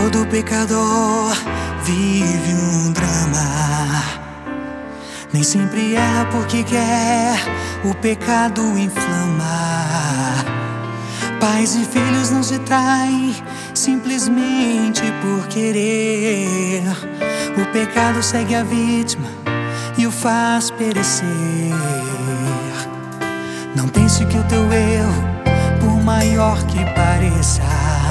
Todo pecador vive um drama. Nem sempre erra porque quer, o pecado inflama. Pais e filhos não se traem simplesmente por querer. O pecado segue a vítima e o faz perecer. Não pense que o teu erro, por maior que pareça,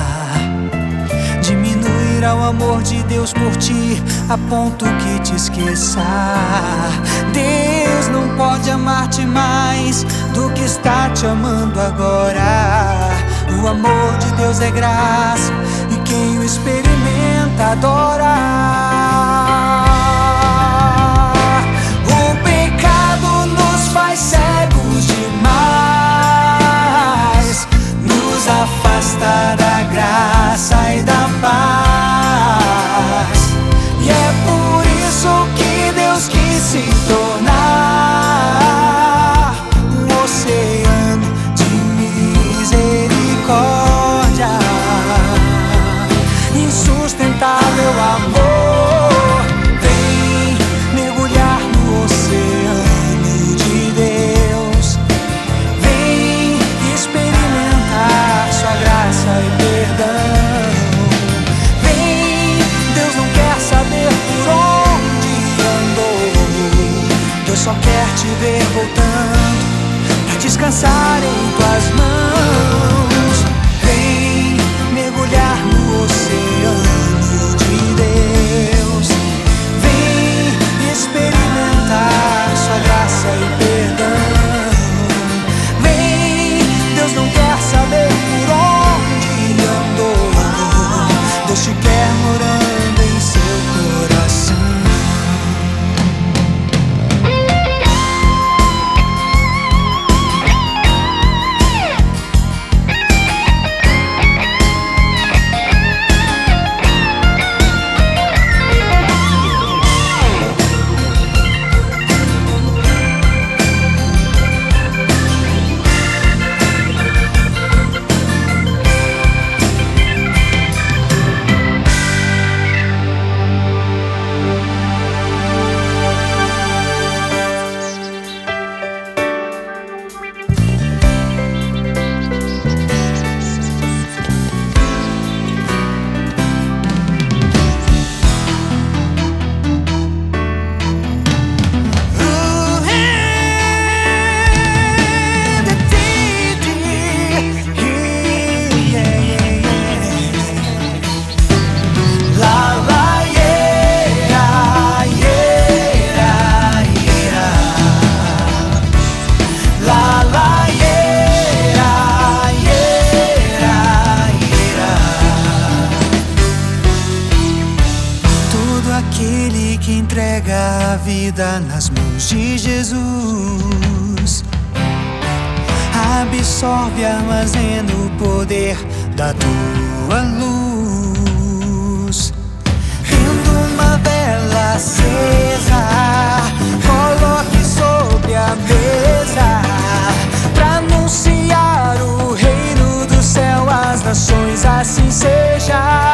diminuirá o amor de Deus por ti, a ponto que te esqueça. Deus não pode amar-te mais do que está te amando agora. O amor de Deus é graça e quem o experimenta adora. O pecado nos faz cegos demais, nos afasta da graça e da paz. E é por isso que Deus quis se tornar um oceano de misericórdia, insustentável amor. Vem mergulhar no oceano de Deus, vem experimentar sua graça e perdão. Deus não quer saber por onde andou, Deus só quer te ver voltando pra descansar em tuas mãos. Vem mergulhar no oceano de Deus, vem experimentar sua graça e perdão. Vem, Deus não quer saber por onde andou, Deus te quer morando em seu coração. Aquele que entrega a vida nas mãos de Jesus absorve e armazena o poder da tua luz. Tendo uma vela acesa, coloque sobre a mesa pra anunciar o reino do céu às nações. Assim seja.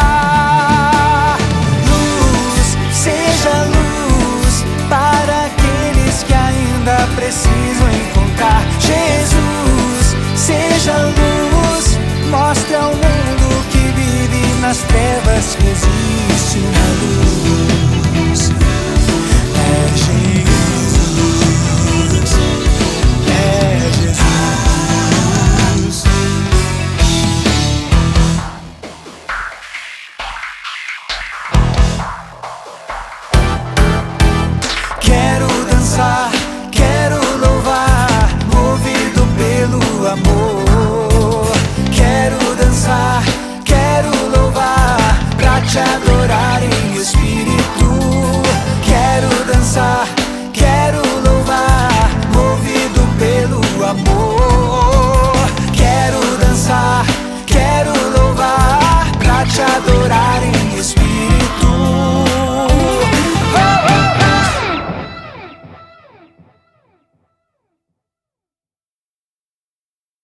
Seja luz para aqueles que ainda precisam encontrar Jesus. Seja luz, mostre ao mundo que vive nas trevas que existe uma luz. É Jesus, é Jesus. Quero louvar, movido pelo amor. Quero dançar, quero louvar, pra te adorar.